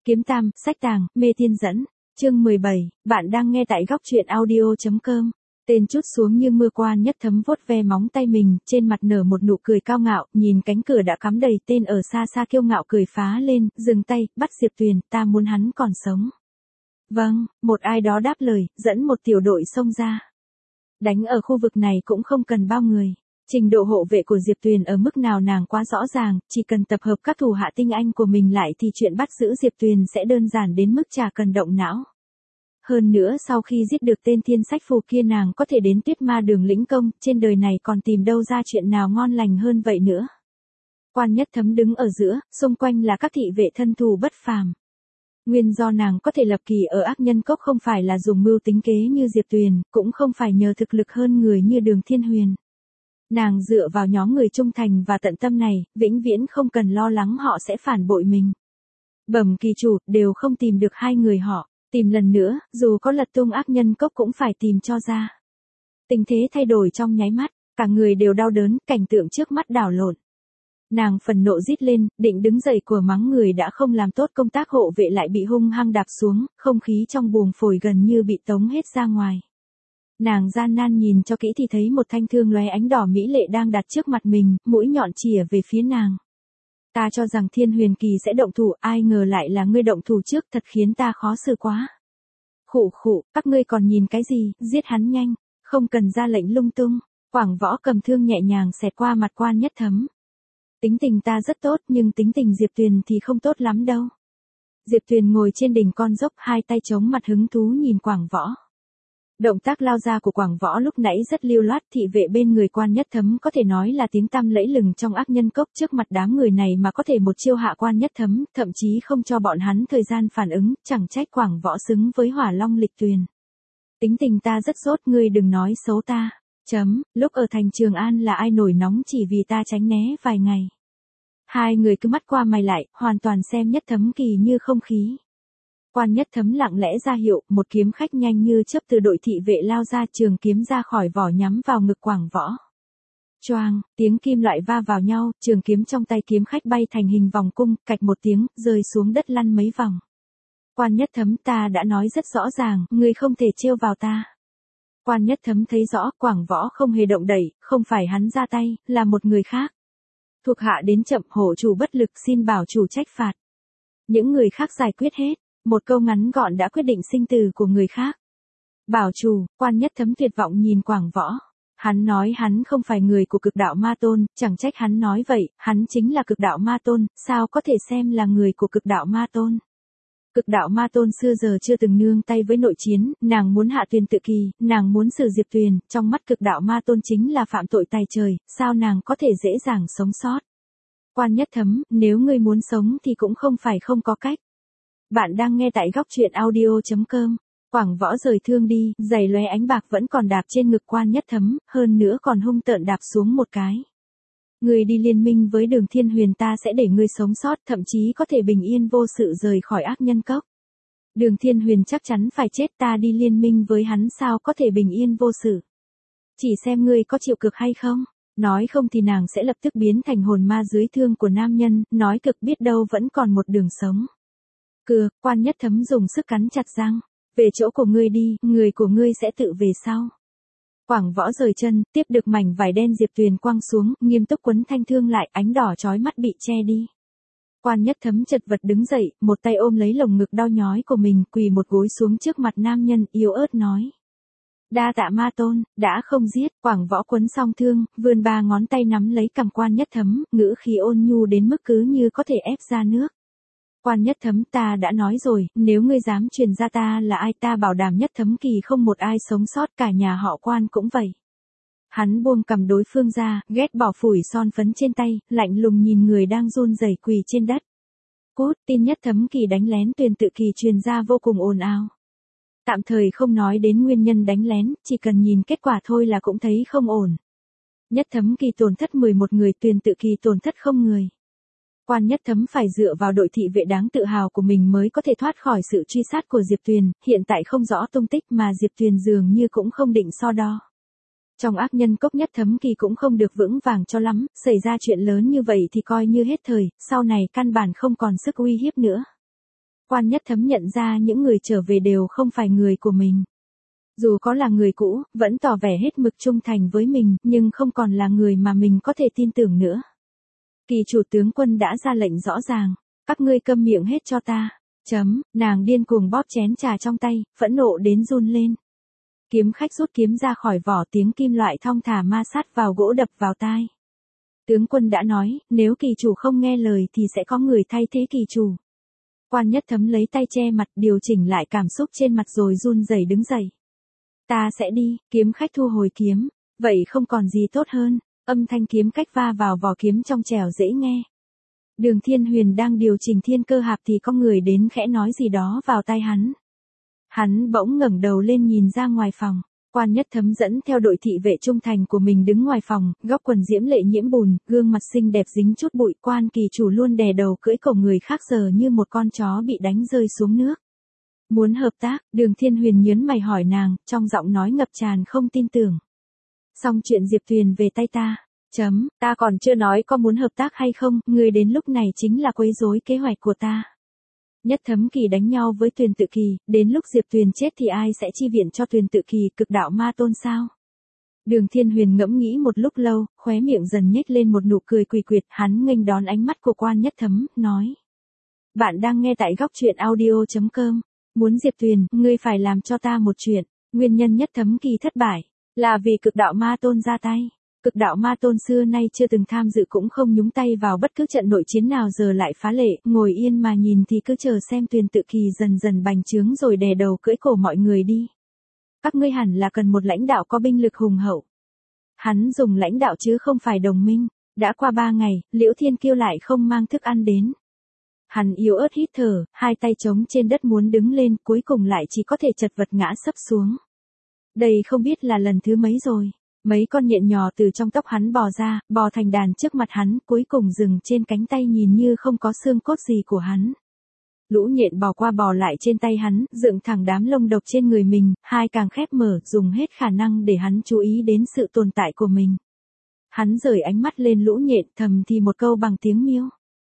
Kiếm Tam, sách tàng, mê tiên dẫn. Chương 17, bạn đang nghe tại góc truyện audio.com. Tên trút xuống như mưa, Quan Nhất Thấm vuốt ve móng tay mình, trên mặt nở một nụ cười cao ngạo, nhìn cánh cửa đã cắm đầy tên ở xa xa kiêu ngạo cười phá lên, dừng tay, bắt Diệp Tuyền, ta muốn hắn còn sống. Vâng, một ai đó đáp lời, dẫn một tiểu đội xông ra. Đánh ở khu vực này cũng không cần bao người. Trình độ hộ vệ của Diệp Tuyền ở mức nào nàng quá rõ ràng, chỉ cần tập hợp các thủ hạ tinh anh của mình lại thì chuyện bắt giữ Diệp Tuyền sẽ đơn giản đến mức chả cần động não. Hơn nữa sau khi giết được tên thiên sách phù kia nàng có thể đến Tuyết Ma Đường lĩnh công, trên đời này còn tìm đâu ra chuyện nào ngon lành hơn vậy nữa. Quan Nhất Thấm đứng ở giữa, xung quanh là các thị vệ thân thù bất phàm. Nguyên do nàng có thể lập kỳ ở Ác Nhân Cốc không phải là dùng mưu tính kế như Diệp Tuyền, cũng không phải nhờ thực lực hơn người như Đường Thiên Huyền. Nàng dựa vào nhóm người trung thành và tận tâm này, vĩnh viễn không cần lo lắng họ sẽ phản bội mình. Bẩm kỳ chủ, đều không tìm được hai người họ, tìm lần nữa, dù có lật tung Ác Nhân Cốc cũng phải tìm cho ra. Tình thế thay đổi trong nháy mắt, cả người đều đau đớn, cảnh tượng trước mắt đảo lộn. Nàng phần nộ rít lên, định đứng dậy của mắng người đã không làm tốt công tác hộ vệ lại bị hung hăng đạp xuống, không khí trong buồng phổi gần như bị tống hết ra ngoài. Nàng gian nan nhìn cho kỹ thì thấy một thanh thương lóe ánh đỏ mỹ lệ đang đặt trước mặt mình, mũi nhọn chĩa về phía nàng. Ta cho rằng Thiên Huyền Kỳ sẽ động thủ, ai ngờ lại là ngươi động thủ trước, thật khiến ta khó xử quá. Khụ khụ, các ngươi còn nhìn cái gì, giết hắn nhanh, không cần ra lệnh lung tung. Quảng Võ cầm thương nhẹ nhàng xẹt qua mặt Quan Nhất Thấm. Tính tình ta rất tốt nhưng tính tình Diệp Tuyền thì không tốt lắm đâu. Diệp Tuyền ngồi trên đỉnh con dốc, hai tay chống mặt hứng thú nhìn Quảng Võ. Động tác lao ra của Quảng Võ lúc nãy rất lưu loát, thị vệ bên người Quan Nhất Thấm có thể nói là tiếng tăm lẫy lừng trong Ác Nhân Cốc, trước mặt đám người này mà có thể một chiêu hạ Quan Nhất Thấm, thậm chí không cho bọn hắn thời gian phản ứng, chẳng trách Quảng Võ xứng với Hỏa Long Lịch Tuyền. Tính tình ta rất tốt, ngươi đừng nói xấu ta. Lúc ở thành Trường An là ai nổi nóng chỉ vì ta tránh né vài ngày. Hai người cứ mắt qua mày lại, hoàn toàn xem Nhất Thấm Kỳ như không khí. Quan Nhất Thấm lặng lẽ ra hiệu, một kiếm khách nhanh như chớp từ đội thị vệ lao ra, trường kiếm ra khỏi vỏ nhắm vào ngực Quảng Võ. Choang, tiếng kim loại va vào nhau, trường kiếm trong tay kiếm khách bay thành hình vòng cung, cạch một tiếng, rơi xuống đất lăn mấy vòng. Quan Nhất Thấm, ta đã nói rất rõ ràng, ngươi không thể trêu vào ta. Quan Nhất Thấm thấy rõ, Quảng Võ không hề động đậy, không phải hắn ra tay, là một người khác. Thuộc hạ đến chậm, hộ chủ bất lực, xin bảo chủ trách phạt. Những người khác giải quyết hết. Một câu ngắn gọn đã quyết định sinh tử của người khác. Bảo chủ, Quan Nhất Thấm tuyệt vọng nhìn Quảng Võ. Hắn nói hắn không phải người của Cực Đạo Ma Tôn, chẳng trách hắn nói vậy, hắn chính là Cực Đạo Ma Tôn, sao có thể xem là người của Cực Đạo Ma Tôn. Cực Đạo Ma Tôn xưa giờ chưa từng nương tay với nội chiến, nàng muốn hạ Tuyền tự kỳ, nàng muốn xử Diệp Tuyền, trong mắt Cực Đạo Ma Tôn chính là phạm tội tày trời, sao nàng có thể dễ dàng sống sót. Quan Nhất Thấm, nếu ngươi muốn sống thì cũng không phải không có cách. Bạn đang nghe tại góc truyện audio.com. Quảng Võ rời thương đi, giày lóe ánh bạc vẫn còn đạp trên ngực Quan Nhất Thấm, hơn nữa còn hung tợn đạp xuống một cái. Ngươi đi liên minh với Đường Thiên Huyền, ta sẽ để ngươi sống sót, thậm chí có thể bình yên vô sự rời khỏi Ác Nhân Cốc. Đường Thiên Huyền chắc chắn phải chết, ta đi liên minh với hắn sao có thể bình yên vô sự. Chỉ xem ngươi có chịu cực hay không. Nói không thì nàng sẽ lập tức biến thành hồn ma dưới thương của nam nhân, nói cực biết đâu vẫn còn một đường sống. Quan Nhất Thấm dùng sức cắn chặt răng. Về chỗ của ngươi đi, người của ngươi sẽ tự về sau. Quảng Võ rời chân, tiếp được mảnh vải đen Diệp Tuyền quăng xuống, nghiêm túc quấn thanh thương lại, ánh đỏ chói mắt bị che đi. Quan Nhất Thấm chật vật đứng dậy, một tay ôm lấy lồng ngực đau nhói của mình, quỳ một gối xuống trước mặt nam nhân, yếu ớt nói. Đa tạ Ma Tôn, đã không giết. Quảng Võ quấn xong thương, vươn ba ngón tay nắm lấy cằm Quan Nhất Thấm, ngữ khí ôn nhu đến mức cứ như có thể ép ra nước. Quan Nhất Thấm, ta đã nói rồi, nếu ngươi dám truyền ra ta là ai, ta bảo đảm Nhất Thấm Kỳ không một ai sống sót, cả nhà họ Quan cũng vậy. Hắn buông cầm đối phương ra, ghét bỏ phủi son phấn trên tay, lạnh lùng nhìn người đang run rẩy quỳ trên đất. Cút, tin Nhất Thấm Kỳ đánh lén Tuyền tự kỳ truyền ra vô cùng ồn ào. Tạm thời không nói đến nguyên nhân đánh lén, chỉ cần nhìn kết quả thôi là cũng thấy không ổn. Nhất Thấm Kỳ tổn thất 11 người, Tuyền tự kỳ tổn thất 0 người. Quan Nhất Thấm phải dựa vào đội thị vệ đáng tự hào của mình mới có thể thoát khỏi sự truy sát của Diệp Tuyền, hiện tại không rõ tung tích mà Diệp Tuyền dường như cũng không định so đo. Trong Ác Nhân Cốc Nhất Thấm Kỳ cũng không được vững vàng cho lắm, xảy ra chuyện lớn như vậy thì coi như hết thời, sau này căn bản không còn sức uy hiếp nữa. Quan Nhất Thấm nhận ra những người trở về đều không phải người của mình. Dù có là người cũ, vẫn tỏ vẻ hết mực trung thành với mình, nhưng không còn là người mà mình có thể tin tưởng nữa. Kỳ chủ tướng quân đã ra lệnh rõ ràng, các ngươi câm miệng hết cho ta. Nàng điên cuồng bóp chén trà trong tay, phẫn nộ đến run lên. Kiếm khách rút kiếm ra khỏi vỏ, tiếng kim loại thong thả ma sát vào gỗ đập vào tai. Tướng quân đã nói, nếu kỳ chủ không nghe lời thì sẽ có người thay thế kỳ chủ. Quan Nhất Thấm lấy tay che mặt, điều chỉnh lại cảm xúc trên mặt rồi run rẩy đứng dậy. Ta sẽ đi, kiếm khách thu hồi kiếm. Vậy không còn gì tốt hơn, âm thanh kiếm cách va vào vỏ kiếm trong trẻo dễ nghe. Đường Thiên Huyền đang điều chỉnh thiên cơ hạp thì có người đến khẽ nói gì đó vào tai hắn. Hắn bỗng ngẩng đầu lên nhìn ra ngoài phòng. Quan Nhất Thấm dẫn theo đội thị vệ trung thành của mình đứng ngoài phòng, góc quần diễm lệ nhiễm bùn, gương mặt xinh đẹp dính chút bụi. Quan kỳ chủ luôn đè đầu cưỡi cổ người khác giờ như một con chó bị đánh rơi xuống nước. Muốn hợp tác, Đường Thiên Huyền nhớn mày hỏi nàng, trong giọng nói ngập tràn không tin tưởng. Xong chuyện Diệp Tuyền về tay ta. Ta còn chưa nói có muốn hợp tác hay không, người đến lúc này chính là quấy rối kế hoạch của ta. Nhất Thấm Kỳ đánh nhau với Tuyền Tự Kỳ, đến lúc Diệp Tuyền chết thì ai sẽ chi viện cho Tuyền Tự Kỳ, cực đạo ma tôn sao? Đường Thiên Huyền ngẫm nghĩ một lúc lâu, khóe miệng dần nhếch lên một nụ cười quỷ quyệt, hắn nghênh đón ánh mắt của Quan Nhất Thấm, nói. Bạn đang nghe tại góc truyện audio.com. Muốn Diệp Tuyền, ngươi phải làm cho ta một chuyện. Nguyên nhân Nhất Thấm Kỳ thất bại, là vì cực đạo ma tôn ra tay. Cực đạo ma tôn xưa nay chưa từng tham dự cũng không nhúng tay vào bất cứ trận nội chiến nào, giờ lại phá lệ, ngồi yên mà nhìn thì cứ chờ xem Tuyền Tự Kỳ dần dần bành trướng rồi đè đầu cưỡi cổ mọi người đi. Các ngươi hẳn là cần một lãnh đạo có binh lực hùng hậu. Hắn dùng lãnh đạo chứ không phải đồng minh. Đã qua 3 ngày, Liễu Thiên Kiêu lại không mang thức ăn đến. Hắn yếu ớt hít thở, hai tay trống trên đất muốn đứng lên, cuối cùng lại chỉ có thể chật vật ngã sấp xuống. Đây không biết là lần thứ mấy rồi. Mấy con nhện nhỏ từ trong tóc hắn bò ra, bò thành đàn trước mặt hắn, cuối cùng dừng trên cánh tay nhìn như không có xương cốt gì của hắn. Lũ nhện bò qua bò lại trên tay hắn, dựng thẳng đám lông độc trên người mình, hai càng khép mở, dùng hết khả năng để hắn chú ý đến sự tồn tại của mình. Hắn rời ánh mắt lên lũ nhện, thầm thì một câu bằng tiếng miêu.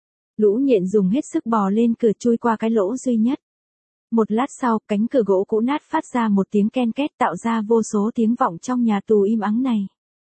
Lũ nhện dùng hết sức bò lên cửa, chui qua cái lỗ duy nhất. Một lát sau, cánh cửa gỗ cũ nát phát ra một tiếng ken két, tạo ra vô số tiếng vọng trong nhà tù im ắng này.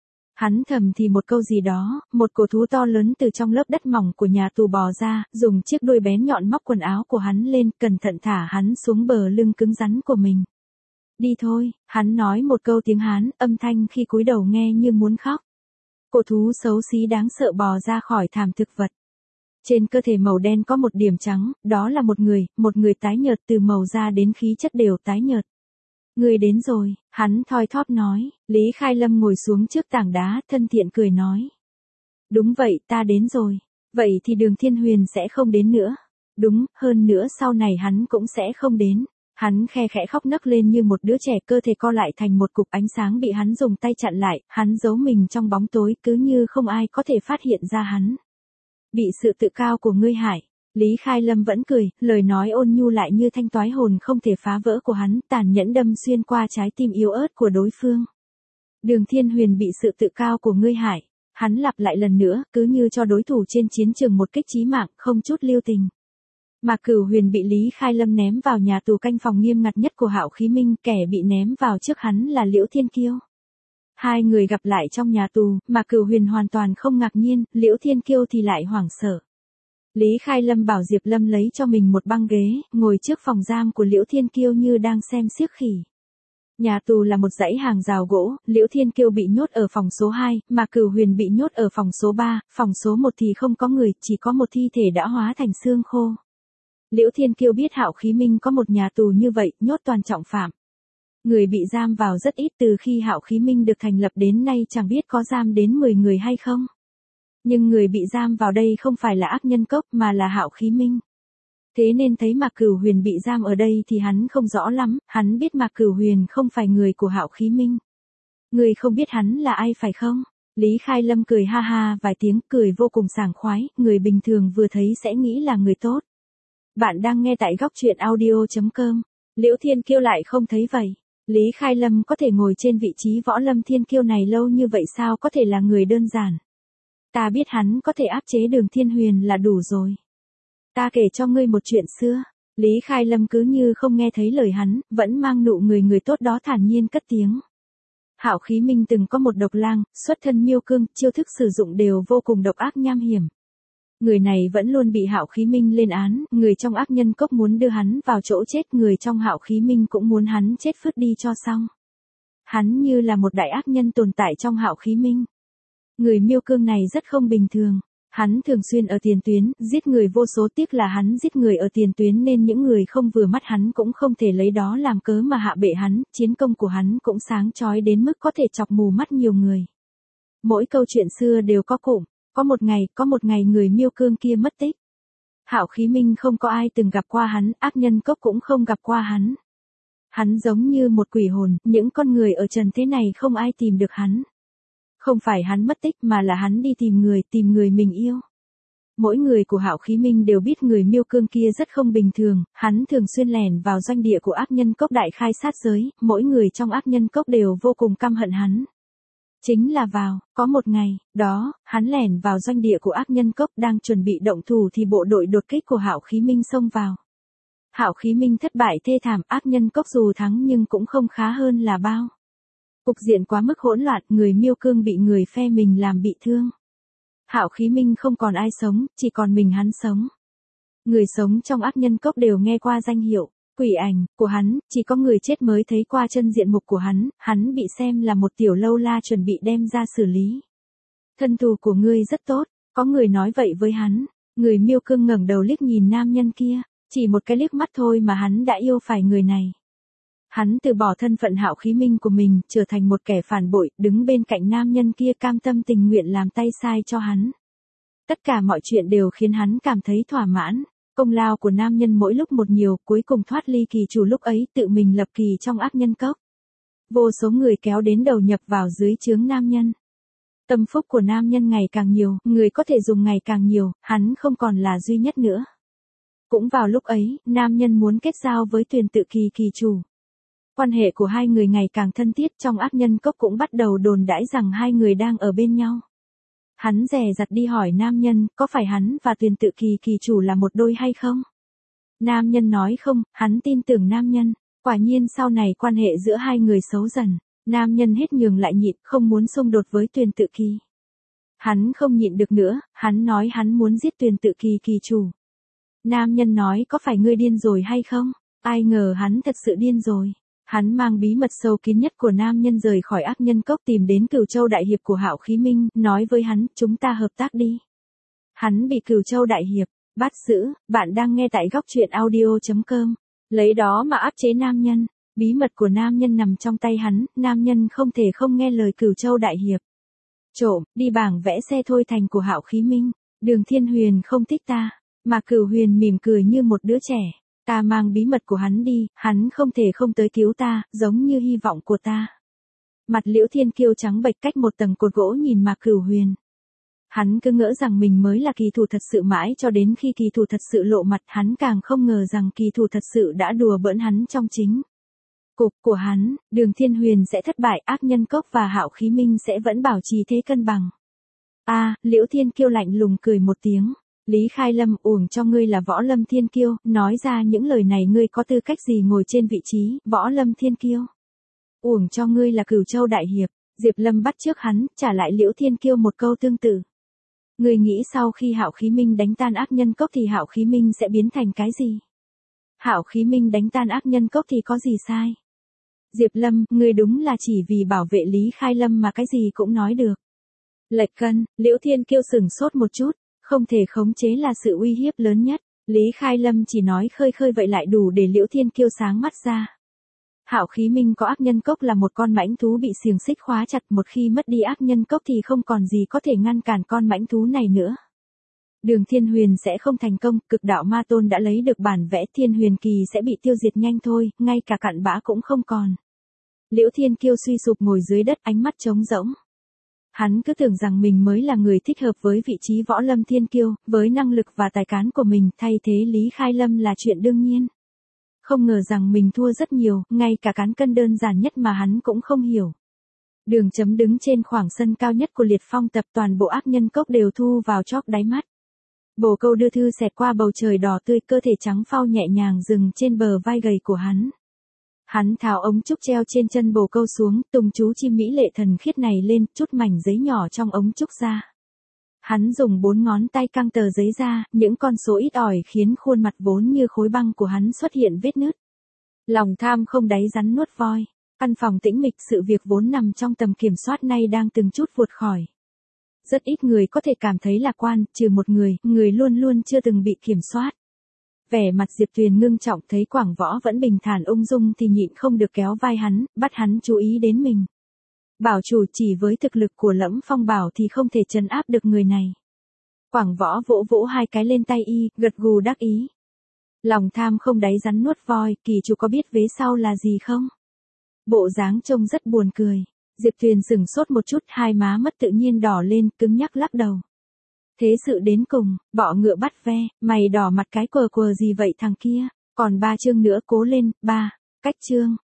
Hắn thầm thì một câu gì đó, một cổ thú to lớn từ trong lớp đất mỏng của nhà tù bò ra, dùng chiếc đuôi bén nhọn móc quần áo của hắn lên, cẩn thận thả hắn xuống bờ lưng cứng rắn của mình. Đi thôi, hắn nói một câu tiếng Hán, âm thanh khi cúi đầu nghe như muốn khóc. Cổ thú xấu xí đáng sợ bò ra khỏi thảm thực vật. Trên cơ thể màu đen có một điểm trắng, đó là một người tái nhợt, từ màu da đến khí chất đều tái nhợt. Người đến rồi, hắn thoi thóp nói. Lý Khai Lâm ngồi xuống trước tảng đá, thân thiện cười nói. Đúng vậy, ta đến rồi. Vậy thì Đường Thiên Huyền sẽ không đến nữa. Đúng, hơn nữa sau này hắn cũng sẽ không đến. Hắn khe khẽ khóc nấc lên như một đứa trẻ, cơ thể co lại thành một cục ánh sáng bị hắn dùng tay chặn lại, hắn giấu mình trong bóng tối cứ như không ai có thể phát hiện ra hắn. Bị sự tự cao của ngươi hại. Lý Khai Lâm vẫn cười, lời nói ôn nhu lại như thanh toái hồn không thể phá vỡ của hắn, tàn nhẫn đâm xuyên qua trái tim yếu ớt của đối phương. Đường Thiên Huyền bị sự tự cao của ngươi hại. Hắn lặp lại lần nữa, cứ như cho đối thủ trên chiến trường một kích chí mạng, không chút lưu tình. Mà Cửu Huyền bị Lý Khai Lâm ném vào nhà tù canh phòng nghiêm ngặt nhất của Hạo Khí Minh, kẻ bị ném vào trước hắn là Liễu Thiên Kiêu. Hai người gặp lại trong nhà tù, mà Cửu Huyền hoàn toàn không ngạc nhiên, Liễu Thiên Kiêu thì lại hoảng sợ. Lý Khai Lâm bảo Diệp Lâm lấy cho mình một băng ghế, ngồi trước phòng giam của Liễu Thiên Kiêu như đang xem xiếc khỉ. Nhà tù là một dãy hàng rào gỗ, Liễu Thiên Kiêu bị nhốt ở phòng số 2, mà Cửu Huyền bị nhốt ở phòng số 3, phòng số 1 thì không có người, chỉ có một thi thể đã hóa thành xương khô. Liễu Thiên Kiêu biết Hạo Khí Minh có một nhà tù như vậy, nhốt toàn trọng phạm. Người bị giam vào rất ít, từ khi Hạo Khí Minh được thành lập đến nay chẳng biết có giam đến 10 người hay không. Nhưng người bị giam vào đây không phải là ác nhân cốc mà là Hạo Khí Minh. Thế nên thấy Mạc Cửu Huyền bị giam ở đây thì hắn không rõ lắm, hắn biết Mạc Cửu Huyền không phải người của Hạo Khí Minh. Người không biết hắn là ai phải không? Lý Khai Lâm cười ha ha vài tiếng, cười vô cùng sảng khoái, người bình thường vừa thấy sẽ nghĩ là người tốt. Bạn đang nghe tại góc truyện audio.com. Liễu Thiên Kiêu lại không thấy vậy. Lý Khai Lâm có thể ngồi trên vị trí Võ Lâm Thiên Kiêu này lâu như vậy sao có thể là người đơn giản. Ta biết hắn có thể áp chế Đường Thiên Huyền là đủ rồi. Ta kể cho ngươi một chuyện xưa. Lý Khai Lâm cứ như không nghe thấy lời hắn, vẫn mang nụ người tốt đó thản nhiên cất tiếng. Hạo Khí Minh từng có một độc lang, xuất thân miêu cương, chiêu thức sử dụng đều vô cùng độc ác nham hiểm. Người này vẫn luôn bị Hạo Khí Minh lên án, người trong ác nhân cốc muốn đưa hắn vào chỗ chết, người trong Hạo Khí Minh cũng muốn hắn chết phứt đi cho xong. Hắn như là một đại ác nhân tồn tại trong Hạo Khí Minh. Người miêu cương này rất không bình thường. Hắn thường xuyên ở tiền tuyến, giết người vô số, tiếc là hắn giết người ở tiền tuyến nên những người không vừa mắt hắn cũng không thể lấy đó làm cớ mà hạ bệ hắn, chiến công của hắn cũng sáng chói đến mức có thể chọc mù mắt nhiều người. Mỗi câu chuyện xưa đều có cụm, có một ngày người miêu cương kia mất tích. Hạo Khí Minh không có ai từng gặp qua hắn, ác nhân cốc cũng không gặp qua hắn. Hắn giống như một quỷ hồn, những con người ở trần thế này không ai tìm được hắn. Không phải hắn mất tích mà là hắn đi tìm người mình yêu. Mỗi người của Hạo Khí Minh đều biết người miêu cương kia rất không bình thường, hắn thường xuyên lẻn vào doanh địa của ác nhân cốc đại khai sát giới, mỗi người trong ác nhân cốc đều vô cùng căm hận hắn. Chính là có một ngày, đó, hắn lẻn vào doanh địa của ác nhân cốc đang chuẩn bị động thủ thì bộ đội đột kích của Hạo Khí Minh xông vào. Hạo Khí Minh thất bại thê thảm, ác nhân cốc dù thắng nhưng cũng không khá hơn là bao. Cục diện quá mức hỗn loạn, người miêu cương bị người phe mình làm bị thương. Hạo Khí Minh không còn ai sống, chỉ còn mình hắn sống. Người sống trong ác nhân cốc đều nghe qua danh hiệu quỷ ảnh của hắn, chỉ có người chết mới thấy qua chân diện mục của hắn bị xem là một tiểu lâu la chuẩn bị đem ra xử lý. Thân thù của ngươi rất tốt, có người nói vậy với hắn. Người miêu cương ngẩng đầu liếc nhìn nam nhân kia, chỉ một cái liếc mắt thôi mà hắn đã yêu phải người này. Hắn từ bỏ thân phận Hạo Khí Minh của mình, trở thành một kẻ phản bội, đứng bên cạnh nam nhân kia cam tâm tình nguyện làm tay sai cho hắn. Tất cả mọi chuyện đều khiến hắn cảm thấy thỏa mãn. Công lao của nam nhân mỗi lúc một nhiều, cuối cùng thoát ly kỳ chủ lúc ấy tự mình lập kỳ trong ác nhân cốc. Vô số người kéo đến đầu nhập vào dưới trướng nam nhân. Tâm phúc của nam nhân ngày càng nhiều, người có thể dùng ngày càng nhiều, hắn không còn là duy nhất nữa. Cũng vào lúc ấy, nam nhân muốn kết giao với Tuyền Tự Kỳ kỳ chủ. Quan hệ của hai người ngày càng thân thiết, trong ác nhân cốc cũng bắt đầu đồn đãi rằng hai người đang ở bên nhau. Hắn dè dặt đi hỏi nam nhân, có phải hắn và Tuyền Tự Kỳ kỳ chủ là một đôi hay không? Nam nhân nói không, hắn tin tưởng nam nhân. Quả nhiên sau này quan hệ giữa hai người xấu dần. Nam nhân hết nhường lại nhịn, không muốn xung đột với Tuyền Tự Kỳ. Hắn không nhịn được nữa, hắn nói hắn muốn giết Tuyền Tự Kỳ kỳ chủ. Nam nhân nói có phải ngươi điên rồi hay không? Ai ngờ hắn thật sự điên rồi. Hắn mang bí mật sâu kín nhất của nam nhân rời khỏi ác nhân cốc tìm đến Cửu Châu Đại Hiệp của Hạo Khí Minh, nói với hắn, chúng ta hợp tác đi. Hắn bị Cửu Châu Đại Hiệp bắt giữ, bạn đang nghe tại góc truyện audio.com. Lấy đó mà áp chế nam nhân, bí mật của nam nhân nằm trong tay hắn, nam nhân không thể không nghe lời Cửu Châu Đại Hiệp. Trộm, đi bảng vẽ xe thôi thành của Hạo Khí Minh, Đường Thiên Huyền không thích ta, mà Cửu Huyền mỉm cười như một đứa trẻ. Ta mang bí mật của hắn đi, hắn không thể không tới cứu ta, giống như hy vọng của ta. Mặt Liễu Thiên Kiêu trắng bệch cách một tầng cột gỗ nhìn Mạc Cửu Huyền. Hắn cứ ngỡ rằng mình mới là kỳ thủ thật sự mãi cho đến khi kỳ thủ thật sự lộ mặt, hắn càng không ngờ rằng kỳ thủ thật sự đã đùa bỡn hắn trong chính cục của hắn, Đường Thiên Huyền sẽ thất bại, ác nhân cốc và Hạo Khí Minh sẽ vẫn bảo trì thế cân bằng. Liễu Thiên Kiêu lạnh lùng cười một tiếng. Lý Khai Lâm, uổng cho ngươi là Võ Lâm Thiên Kiêu, nói ra những lời này ngươi có tư cách gì ngồi trên vị trí, Võ Lâm Thiên Kiêu. Uổng cho ngươi là Cửu Châu Đại Hiệp, Diệp Lâm bắt trước hắn, trả lại Liễu Thiên Kiêu một câu tương tự. Ngươi nghĩ sau khi Hạo Khí Minh đánh tan ác nhân cốc thì Hạo Khí Minh sẽ biến thành cái gì? Hạo Khí Minh đánh tan ác nhân cốc thì có gì sai? Diệp Lâm, ngươi đúng là chỉ vì bảo vệ Lý Khai Lâm mà cái gì cũng nói được. Lệch cân, Liễu Thiên Kiêu sửng sốt một chút. Không thể khống chế là sự uy hiếp lớn nhất. Lý Khai Lâm chỉ nói khơi khơi vậy lại đủ để Liễu Thiên Kiêu sáng mắt ra. Hạo Khí Minh có ác nhân cốc là một con mãnh thú bị xiềng xích khóa chặt, một khi mất đi ác nhân cốc thì không còn gì có thể ngăn cản con mãnh thú này nữa. Đường Thiên Huyền sẽ không thành công, Cực Đạo Ma Tôn đã lấy được bản vẽ, Thiên Huyền Kỳ sẽ bị tiêu diệt nhanh thôi, ngay cả cặn bã cũng không còn. Liễu Thiên Kiêu suy sụp ngồi dưới đất, ánh mắt trống rỗng. Hắn cứ tưởng rằng mình mới là người thích hợp với vị trí Võ Lâm Thiên Kiêu, với năng lực và tài cán của mình, thay thế Lý Khai Lâm là chuyện đương nhiên. Không ngờ rằng mình thua rất nhiều, ngay cả cán cân đơn giản nhất mà hắn cũng không hiểu. Đường Chấm đứng trên khoảng sân cao nhất của Liệt Phong tập, toàn bộ ác nhân cốc đều thu vào chóp đáy mắt. Bồ câu đưa thư xẹt qua bầu trời đỏ tươi, cơ thể trắng phau nhẹ nhàng dừng trên bờ vai gầy của hắn. Hắn tháo ống trúc treo trên chân bồ câu xuống, tung chú chim mỹ lệ thần khiết này lên, chút mảnh giấy nhỏ trong ống trúc ra. Hắn dùng 4 ngón tay căng tờ giấy ra, những con số ít ỏi khiến khuôn mặt vốn như khối băng của hắn xuất hiện vết nứt. Lòng tham không đáy rắn nuốt voi. Căn phòng tĩnh mịch, sự việc vốn nằm trong tầm kiểm soát nay đang từng chút vụt khỏi. Rất ít người có thể cảm thấy lạc quan, trừ một người luôn luôn chưa từng bị kiểm soát. Vẻ mặt Diệp Tuyền ngưng trọng, thấy Quảng Võ vẫn bình thản ung dung thì nhịn không được kéo vai hắn, bắt hắn chú ý đến mình. Bảo chủ, chỉ với thực lực của Lẫm Phong Bảo thì không thể trấn áp được người này. Quảng Võ vỗ vỗ 2 cái lên tay y, gật gù đắc ý. Lòng tham không đáy rắn nuốt voi, kỳ chủ có biết vế sau là gì không? Bộ dáng trông rất buồn cười. Diệp Tuyền sửng sốt một chút, 2 má mất tự nhiên đỏ lên, cứng nhắc lắc đầu. Thế sự đến cùng, bọ ngựa bắt ve, mày đỏ mặt cái quờ gì vậy thằng kia, còn 3 chương nữa, cố lên, 3, cách chương.